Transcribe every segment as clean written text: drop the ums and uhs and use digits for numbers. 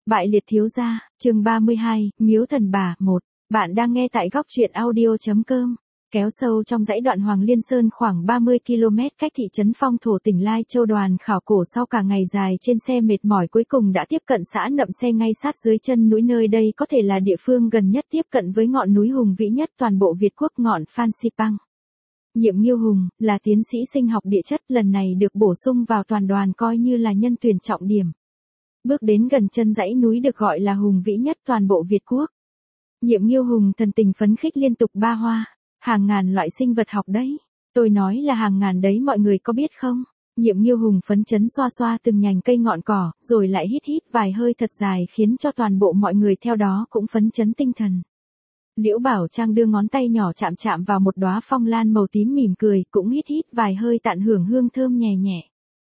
Bại liệt thiếu gia, chương 32, Miếu thần bà, 1. Bạn đang nghe tại góc truyện audio.com. Kéo sâu trong dãy đoạn Hoàng Liên Sơn khoảng 30 km cách thị trấn Phong Thổ tỉnh Lai Châu, đoàn khảo cổ sau cả ngày dài trên xe mệt mỏi cuối cùng đã tiếp cận xã Nậm Xe ngay sát dưới chân núi, nơi đây có thể là địa phương gần nhất tiếp cận với ngọn núi hùng vĩ nhất toàn bộ Việt Quốc, ngọn Phan Xipang. Nhiệm Nghiêu Hùng, là tiến sĩ sinh học địa chất, lần này được bổ sung vào toàn đoàn coi như là nhân tuyển trọng điểm. Bước đến gần chân dãy núi được gọi là hùng vĩ nhất toàn bộ Việt Quốc. Nhiệm Nghiêu Hùng thần tình phấn khích liên tục ba hoa, hàng ngàn loại sinh vật học đấy. Tôi nói là hàng ngàn đấy, mọi người có biết không? Nhiệm Nghiêu Hùng phấn chấn xoa xoa từng nhành cây ngọn cỏ, rồi lại hít hít vài hơi thật dài khiến cho toàn bộ mọi người theo đó cũng phấn chấn tinh thần. Liễu Bảo Trang đưa ngón tay nhỏ chạm chạm vào một đóa phong lan màu tím mỉm cười, cũng hít hít vài hơi tận hưởng hương thơm nhẹ nhẹ.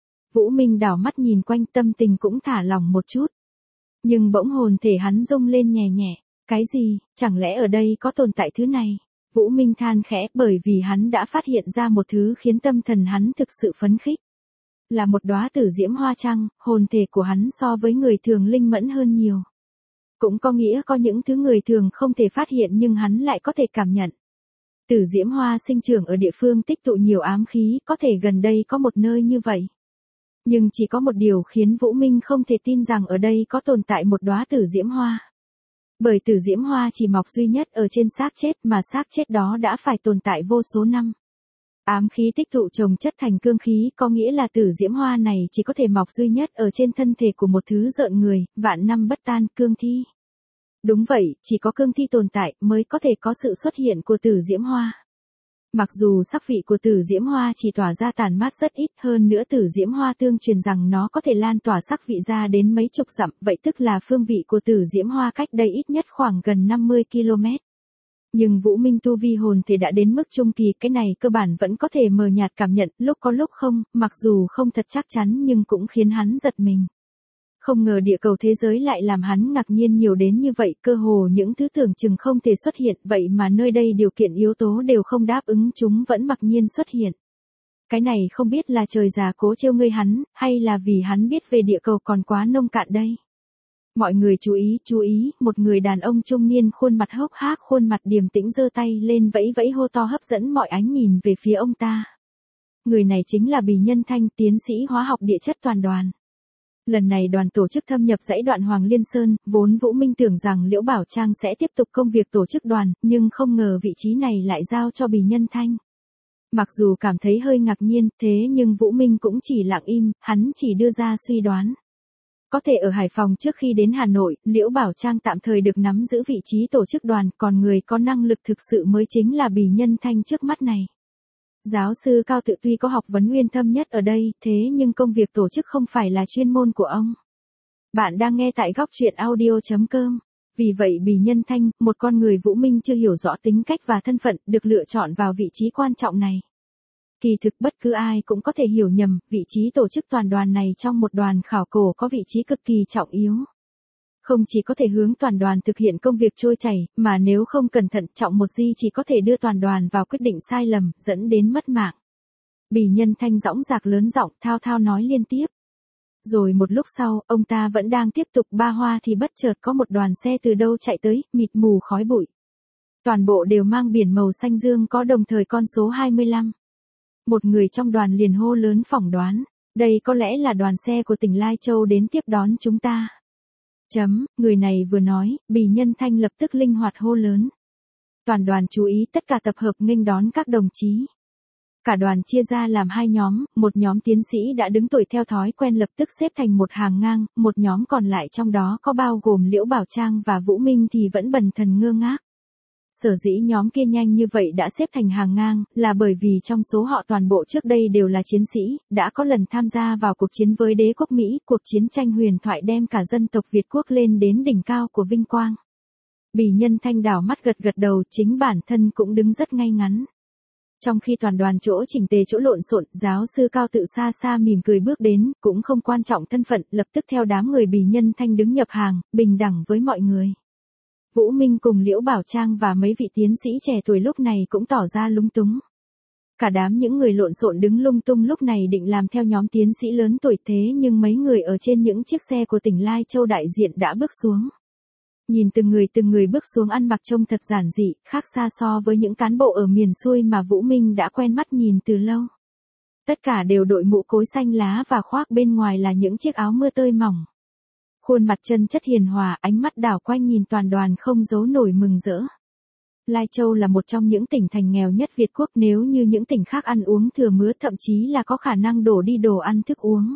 Vũ Minh đảo mắt nhìn quanh, tâm tình cũng thả lỏng một chút. Nhưng bỗng hồn thể hắn rung lên nhẹ nhẹ. Cái gì, chẳng lẽ ở đây có tồn tại thứ này? Vũ Minh than khẽ, bởi vì hắn đã phát hiện ra một thứ khiến tâm thần hắn thực sự phấn khích. Là một đóa tử diễm hoa trăng, hồn thể của hắn so với người thường linh mẫn hơn nhiều. Cũng có nghĩa có những thứ người thường không thể phát hiện nhưng hắn lại có thể cảm nhận. Tử diễm hoa sinh trưởng ở địa phương tích tụ nhiều ám khí, có thể gần đây có một nơi như vậy. Nhưng chỉ có một điều khiến Vũ Minh không thể tin rằng ở đây có tồn tại một đóa tử diễm hoa. Bởi tử diễm hoa chỉ mọc duy nhất ở trên xác chết, mà xác chết đó đã phải tồn tại vô số năm. Ám khí tích tụ chồng chất thành cương khí, có nghĩa là tử diễm hoa này chỉ có thể mọc duy nhất ở trên thân thể của một thứ rợn người, vạn năm bất tan, cương thi. Đúng vậy, chỉ có cương thi tồn tại mới có thể có sự xuất hiện của tử diễm hoa. Mặc dù sắc vị của tử diễm hoa chỉ tỏa ra tàn mát rất ít, hơn nữa tử diễm hoa tương truyền rằng nó có thể lan tỏa sắc vị ra đến mấy chục dặm, vậy tức là phương vị của tử diễm hoa cách đây ít nhất khoảng gần 50 km. Nhưng Vũ Minh tu vi hồn thì đã đến mức trung kỳ, cái này cơ bản vẫn có thể mờ nhạt cảm nhận, lúc có lúc không, mặc dù không thật chắc chắn nhưng cũng khiến hắn giật mình. Không ngờ địa cầu thế giới lại làm hắn ngạc nhiên nhiều đến như vậy, cơ hồ những thứ tưởng chừng không thể xuất hiện, vậy mà nơi đây điều kiện yếu tố đều không đáp ứng chúng vẫn mặc nhiên xuất hiện. Cái này không biết là trời già cố trêu ngươi hắn, hay là vì hắn biết về địa cầu còn quá nông cạn đây. Mọi người chú ý, một người đàn ông trung niên khuôn mặt hốc hác, khuôn mặt điềm tĩnh giơ tay lên vẫy vẫy hô to hấp dẫn mọi ánh nhìn về phía ông ta. Người này chính là Bì Nhân Thanh, tiến sĩ hóa học địa chất toàn đoàn. Lần này đoàn tổ chức thâm nhập dãy đoạn Hoàng Liên Sơn, vốn Vũ Minh tưởng rằng Liễu Bảo Trang sẽ tiếp tục công việc tổ chức đoàn, nhưng không ngờ vị trí này lại giao cho Bì Nhân Thanh. Mặc dù cảm thấy hơi ngạc nhiên, thế nhưng Vũ Minh cũng chỉ lặng im, hắn chỉ đưa ra suy đoán. Có thể ở Hải Phòng trước khi đến Hà Nội, Liễu Bảo Trang tạm thời được nắm giữ vị trí tổ chức đoàn, còn người có năng lực thực sự mới chính là Bì Nhân Thanh trước mắt này. Giáo sư Cao Tự tuy có học vấn uyên thâm nhất ở đây, thế nhưng công việc tổ chức không phải là chuyên môn của ông. Bạn đang nghe tại góc truyện audio.com. Vì vậy Bì Nhân Thanh, một con người Vũ Minh chưa hiểu rõ tính cách và thân phận, được lựa chọn vào vị trí quan trọng này. Kỳ thực bất cứ ai cũng có thể hiểu nhầm, vị trí tổ chức toàn đoàn này trong một đoàn khảo cổ có vị trí cực kỳ trọng yếu. Không chỉ có thể hướng toàn đoàn thực hiện công việc trôi chảy, mà nếu không cẩn thận trọng một di chỉ có thể đưa toàn đoàn vào quyết định sai lầm, dẫn đến mất mạng. Bì Nhân Thanh dõng dạc lớn giọng thao thao nói liên tiếp. Rồi một lúc sau, ông ta vẫn đang tiếp tục ba hoa thì bất chợt có một đoàn xe từ đâu chạy tới, mịt mù khói bụi. Toàn bộ đều mang biển màu xanh dương, có đồng thời con số 25. Một người trong đoàn liền hô lớn phỏng đoán, đây có lẽ là đoàn xe của tỉnh Lai Châu đến tiếp đón chúng ta. Người này vừa nói, Bì Nhân Thanh lập tức linh hoạt hô lớn. Toàn đoàn chú ý, tất cả tập hợp nghênh đón các đồng chí. Cả đoàn chia ra làm hai nhóm, một nhóm tiến sĩ đã đứng tuổi theo thói quen lập tức xếp thành một hàng ngang, một nhóm còn lại trong đó có bao gồm Liễu Bảo Trang và Vũ Minh thì vẫn bần thần ngơ ngác. Sở dĩ nhóm kia nhanh như vậy đã xếp thành hàng ngang, là bởi vì trong số họ toàn bộ trước đây đều là chiến sĩ, đã có lần tham gia vào cuộc chiến với đế quốc Mỹ, cuộc chiến tranh huyền thoại đem cả dân tộc Việt Quốc lên đến đỉnh cao của vinh quang. Bì Nhân Thanh đảo mắt gật gật đầu, chính bản thân cũng đứng rất ngay ngắn. Trong khi toàn đoàn chỗ chỉnh tề chỗ lộn xộn, giáo sư Cao Tự xa xa mỉm cười bước đến, cũng không quan trọng thân phận, lập tức theo đám người Bì Nhân Thanh đứng nhập hàng, bình đẳng với mọi người. Vũ Minh cùng Liễu Bảo Trang và mấy vị tiến sĩ trẻ tuổi lúc này cũng tỏ ra lúng túng. Cả đám những người lộn xộn đứng lung tung lúc này định làm theo nhóm tiến sĩ lớn tuổi thế nhưng mấy người ở trên những chiếc xe của tỉnh Lai Châu đại diện đã bước xuống. Nhìn từng người bước xuống ăn mặc trông thật giản dị, khác xa so với những cán bộ ở miền xuôi mà Vũ Minh đã quen mắt nhìn từ lâu. Tất cả đều đội mũ cối xanh lá và khoác bên ngoài là những chiếc áo mưa tơi mỏng. Khuôn mặt chân chất hiền hòa, ánh mắt đảo quanh nhìn toàn đoàn không giấu nổi mừng rỡ. Lai Châu là một trong những tỉnh thành nghèo nhất Việt Quốc, nếu như những tỉnh khác ăn uống thừa mứa thậm chí là có khả năng đổ đi đồ ăn thức uống.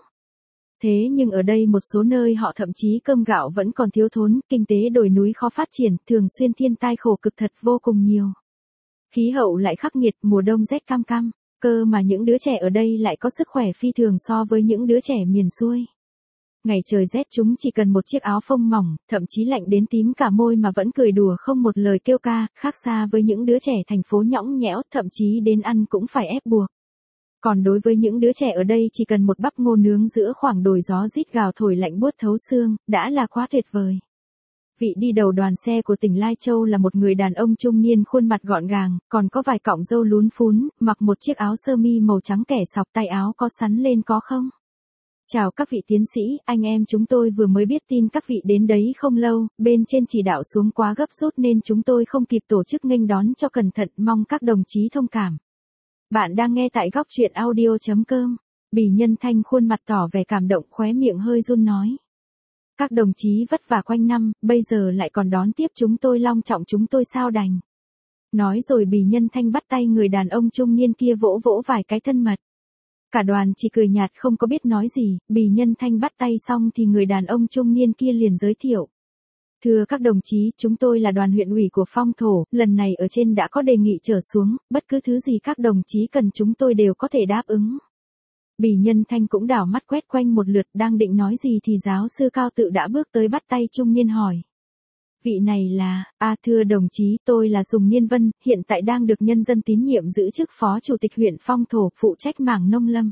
Thế nhưng ở đây một số nơi họ thậm chí cơm gạo vẫn còn thiếu thốn, kinh tế đồi núi khó phát triển, thường xuyên thiên tai khổ cực thật vô cùng nhiều. Khí hậu lại khắc nghiệt, mùa đông rét cam cam, cơ mà những đứa trẻ ở đây lại có sức khỏe phi thường so với những đứa trẻ miền xuôi. Ngày trời rét chúng chỉ cần một chiếc áo phông mỏng, thậm chí lạnh đến tím cả môi mà vẫn cười đùa không một lời kêu ca, khác xa với những đứa trẻ thành phố nhõng nhẽo, thậm chí đến ăn cũng phải ép buộc. Còn đối với những đứa trẻ ở đây chỉ cần một bắp ngô nướng giữa khoảng đồi gió rít gào thổi lạnh buốt thấu xương, đã là quá tuyệt vời. Vị đi đầu đoàn xe của tỉnh Lai Châu là một người đàn ông trung niên khuôn mặt gọn gàng, còn có vài cọng râu lún phún, mặc một chiếc áo sơ mi màu trắng kẻ sọc, tay áo có sắn lên có không? Chào các vị tiến sĩ, anh em chúng tôi vừa mới biết tin các vị đến đấy không lâu, bên trên chỉ đạo xuống quá gấp rút nên chúng tôi không kịp tổ chức nghênh đón cho cẩn thận, mong các đồng chí thông cảm. Bạn đang nghe tại góc truyện audio.com. Bỉ Nhân Thanh khuôn mặt tỏ vẻ cảm động, khóe miệng hơi run nói. Các đồng chí vất vả quanh năm, bây giờ lại còn đón tiếp chúng tôi long trọng, chúng tôi sao đành. Nói rồi Bỉ Nhân Thanh bắt tay người đàn ông trung niên kia vỗ vỗ vài cái thân mật. Cả đoàn chỉ cười nhạt không có biết nói gì, Bỉ Nhân Thanh bắt tay xong thì người đàn ông trung niên kia liền giới thiệu. Thưa các đồng chí, chúng tôi là đoàn huyện ủy của Phong Thổ, lần này ở trên đã có đề nghị trở xuống, bất cứ thứ gì các đồng chí cần chúng tôi đều có thể đáp ứng. Bỉ Nhân Thanh cũng đảo mắt quét quanh một lượt, đang định nói gì thì giáo sư Cao Tự đã bước tới bắt tay trung niên hỏi. Vị này là, thưa đồng chí, tôi là Sùng Niên Vân, hiện tại đang được nhân dân tín nhiệm giữ chức Phó Chủ tịch huyện Phong Thổ, phụ trách mảng nông lâm.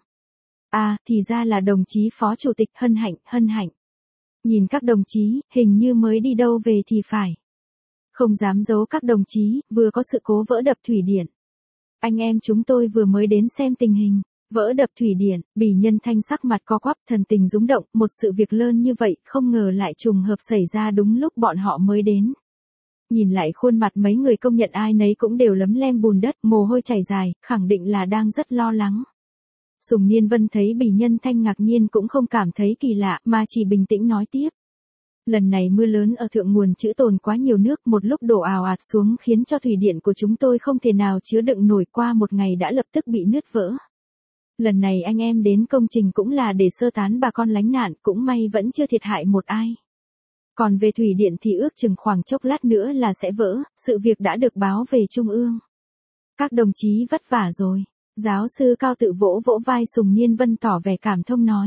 Thì ra là đồng chí Phó Chủ tịch, hân hạnh. Nhìn các đồng chí, hình như mới đi đâu về thì phải. Không dám giấu các đồng chí, vừa có sự cố vỡ đập thủy điện. Anh em chúng tôi vừa mới đến xem tình hình. Vỡ đập thủy điện, Bỉ Nhân Thanh sắc mặt co quắp, thần tình rúng động, một sự việc lớn như vậy, không ngờ lại trùng hợp xảy ra đúng lúc bọn họ mới đến. Nhìn lại khuôn mặt mấy người công nhận ai nấy cũng đều lấm lem bùn đất, mồ hôi chảy dài, khẳng định là đang rất lo lắng. Sùng Niên Vân thấy Bỉ Nhân Thanh ngạc nhiên cũng không cảm thấy kỳ lạ, mà chỉ bình tĩnh nói tiếp. Lần này mưa lớn ở thượng nguồn trữ tồn quá nhiều nước, một lúc đổ ào ạt xuống khiến cho thủy điện của chúng tôi không thể nào chứa đựng nổi, qua một ngày đã lập tức bị nứt vỡ. Lần này anh em đến công trình cũng là để sơ tán bà con lánh nạn, cũng may vẫn chưa thiệt hại một ai. Còn về thủy điện thì ước chừng khoảng chốc lát nữa là sẽ vỡ, sự việc đã được báo về Trung ương. Các đồng chí vất vả rồi. Giáo sư Cao Tự vỗ vỗ vai Sùng Niên Vân tỏ vẻ cảm thông nói.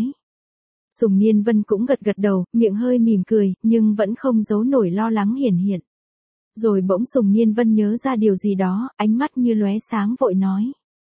Sùng Niên Vân cũng gật gật đầu, miệng hơi mỉm cười, nhưng vẫn không giấu nổi lo lắng hiển hiện. Rồi bỗng Sùng Niên Vân nhớ ra điều gì đó, ánh mắt như lóe sáng vội nói.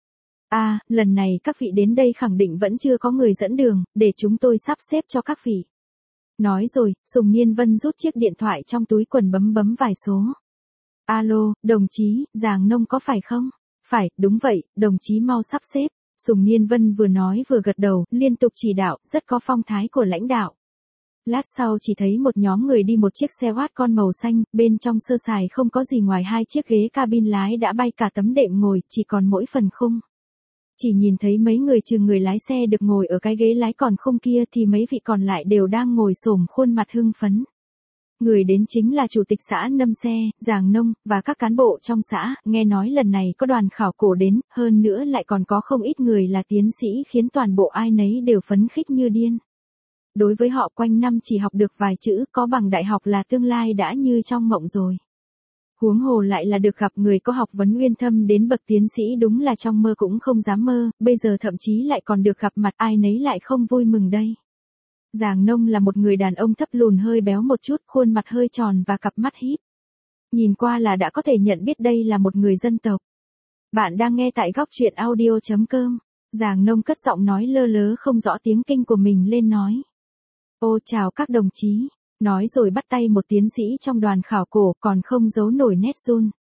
Lần này các vị đến đây khẳng định vẫn chưa có người dẫn đường, để chúng tôi sắp xếp cho các vị. Nói rồi, Sùng Niên Vân rút chiếc điện thoại trong túi quần bấm vài số. Alo, đồng chí, Giàng Nông có phải không? Phải, đúng vậy, đồng chí mau sắp xếp. Sùng Niên Vân vừa nói vừa gật đầu, liên tục chỉ đạo, rất có phong thái của lãnh đạo. Lát sau chỉ thấy một nhóm người đi một chiếc xe Watt con màu xanh, bên trong sơ sài không có gì ngoài hai chiếc ghế cabin lái đã bay cả tấm đệm ngồi, chỉ còn mỗi phần khung. Chỉ nhìn thấy mấy người trừ người lái xe được ngồi ở cái ghế lái còn khung kia thì mấy vị còn lại đều đang ngồi xổm khuôn mặt hưng phấn. Người đến chính là Chủ tịch xã Nâm Xe, Giàng Nông, và các cán bộ trong xã, nghe nói lần này có đoàn khảo cổ đến, hơn nữa lại còn có không ít người là tiến sĩ khiến toàn bộ ai nấy đều phấn khích như điên. Đối với họ quanh năm chỉ học được vài chữ, có bằng đại học là tương lai đã như trong mộng rồi. Huống hồ lại là được gặp người có học vấn uyên thâm đến bậc tiến sĩ, đúng là trong mơ cũng không dám mơ, bây giờ thậm chí lại còn được gặp mặt, ai nấy lại không vui mừng đây. Giàng Nông là một người đàn ông thấp lùn hơi béo một chút, khuôn mặt hơi tròn và cặp mắt híp. Nhìn qua là đã có thể nhận biết đây là một người dân tộc. Bạn đang nghe tại góc truyện audio.com. Giàng Nông cất giọng nói lơ lớ không rõ tiếng Kinh của mình lên nói. Ô chào các đồng chí. Nói rồi bắt tay một tiến sĩ trong đoàn khảo cổ, còn không giấu nổi nét run.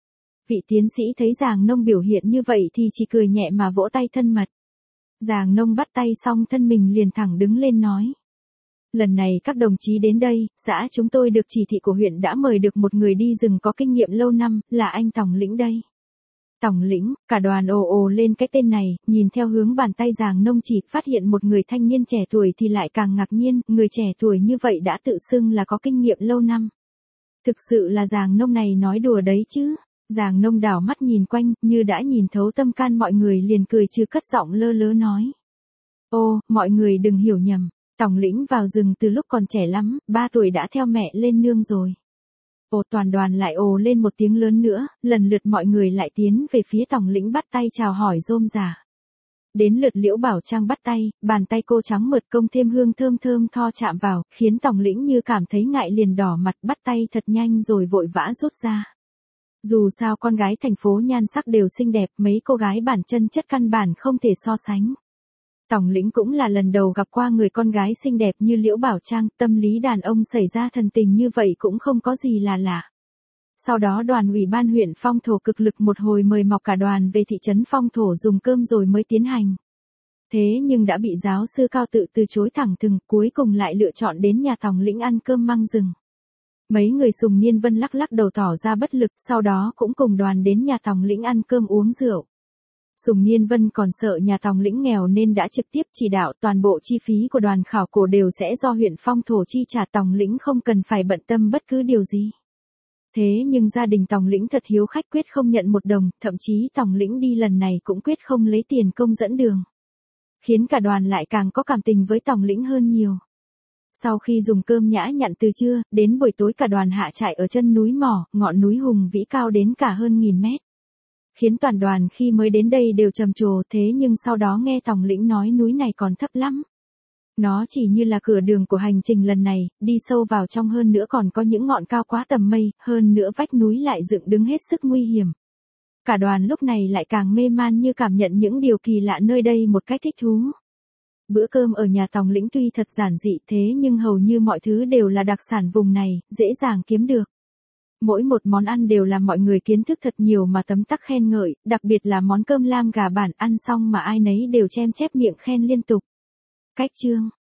Vị tiến sĩ thấy Giàng Nông biểu hiện như vậy thì chỉ cười nhẹ mà vỗ tay thân mật. Giàng Nông bắt tay xong thân mình liền thẳng đứng lên nói. Lần này các đồng chí đến đây, xã chúng tôi được chỉ thị của huyện đã mời được một người đi rừng có kinh nghiệm lâu năm, là anh Tòng Lĩnh đây. Tòng Lĩnh, cả đoàn ồ ồ lên cái tên này, nhìn theo hướng bàn tay Giàng Nông chỉ, phát hiện một người thanh niên trẻ tuổi thì lại càng ngạc nhiên, người trẻ tuổi như vậy đã tự xưng là có kinh nghiệm lâu năm. Thực sự là Giàng Nông này nói đùa đấy chứ. Giàng Nông đảo mắt nhìn quanh, như đã nhìn thấu tâm can mọi người liền cười trừ cất giọng lơ lớ nói. Ô, mọi người đừng hiểu nhầm, Tòng Lĩnh vào rừng từ lúc còn trẻ lắm, 3 tuổi đã theo mẹ lên nương rồi. Ồ, toàn đoàn lại ồ lên một tiếng lớn nữa, lần lượt mọi người lại tiến về phía Tòng Lĩnh bắt tay chào hỏi rôm rả. Đến lượt Liễu Bảo Trang bắt tay, bàn tay cô trắng mượt công thêm hương thơm thơm tho chạm vào, khiến Tòng Lĩnh như cảm thấy ngại liền đỏ mặt bắt tay thật nhanh rồi vội vã rút ra. Dù sao con gái thành phố nhan sắc đều xinh đẹp, mấy cô gái bản chân chất căn bản không thể so sánh. Tòng Lĩnh cũng là lần đầu gặp qua người con gái xinh đẹp như Liễu Bảo Trang, tâm lý đàn ông xảy ra thần tình như vậy cũng không có gì là lạ. Sau đó đoàn ủy ban huyện Phong Thổ cực lực một hồi mời mọc cả đoàn về thị trấn Phong Thổ dùng cơm rồi mới tiến hành. Thế nhưng đã bị giáo sư Cao Tự từ chối thẳng thừng, cuối cùng lại lựa chọn đến nhà Tòng Lĩnh ăn cơm măng rừng. Mấy người Sùng Niên Vân lắc lắc đầu tỏ ra bất lực, sau đó cũng cùng đoàn đến nhà Tòng Lĩnh ăn cơm uống rượu. Sùng Niên Vân còn sợ nhà Tòng Lĩnh nghèo nên đã trực tiếp chỉ đạo toàn bộ chi phí của đoàn khảo cổ đều sẽ do huyện Phong Thổ chi trả, Tòng Lĩnh không cần phải bận tâm bất cứ điều gì. Thế nhưng gia đình Tòng Lĩnh thật hiếu khách quyết không nhận một đồng, thậm chí Tòng Lĩnh đi lần này cũng quyết không lấy tiền công dẫn đường. Khiến cả đoàn lại càng có cảm tình với Tòng Lĩnh hơn nhiều. Sau khi dùng cơm nhã nhặn từ trưa, đến buổi tối cả đoàn hạ trại ở chân núi Mỏ, ngọn núi hùng vĩ cao đến cả hơn 1000 mét. Khiến toàn đoàn khi mới đến đây đều trầm trồ, thế nhưng sau đó nghe Tòng Lĩnh nói núi này còn thấp lắm. Nó chỉ như là cửa đường của hành trình lần này, đi sâu vào trong hơn nữa còn có những ngọn cao quá tầm mây, hơn nữa vách núi lại dựng đứng hết sức nguy hiểm. Cả đoàn lúc này lại càng mê man như cảm nhận những điều kỳ lạ nơi đây một cách thích thú. Bữa cơm ở nhà Tòng Lĩnh tuy thật giản dị thế nhưng hầu như mọi thứ đều là đặc sản vùng này, dễ dàng kiếm được. Mỗi một món ăn đều làm mọi người kiến thức thật nhiều mà tấm tắc khen ngợi, đặc biệt là món cơm lam gà bản ăn xong mà ai nấy đều chem chép miệng khen liên tục. Cách chương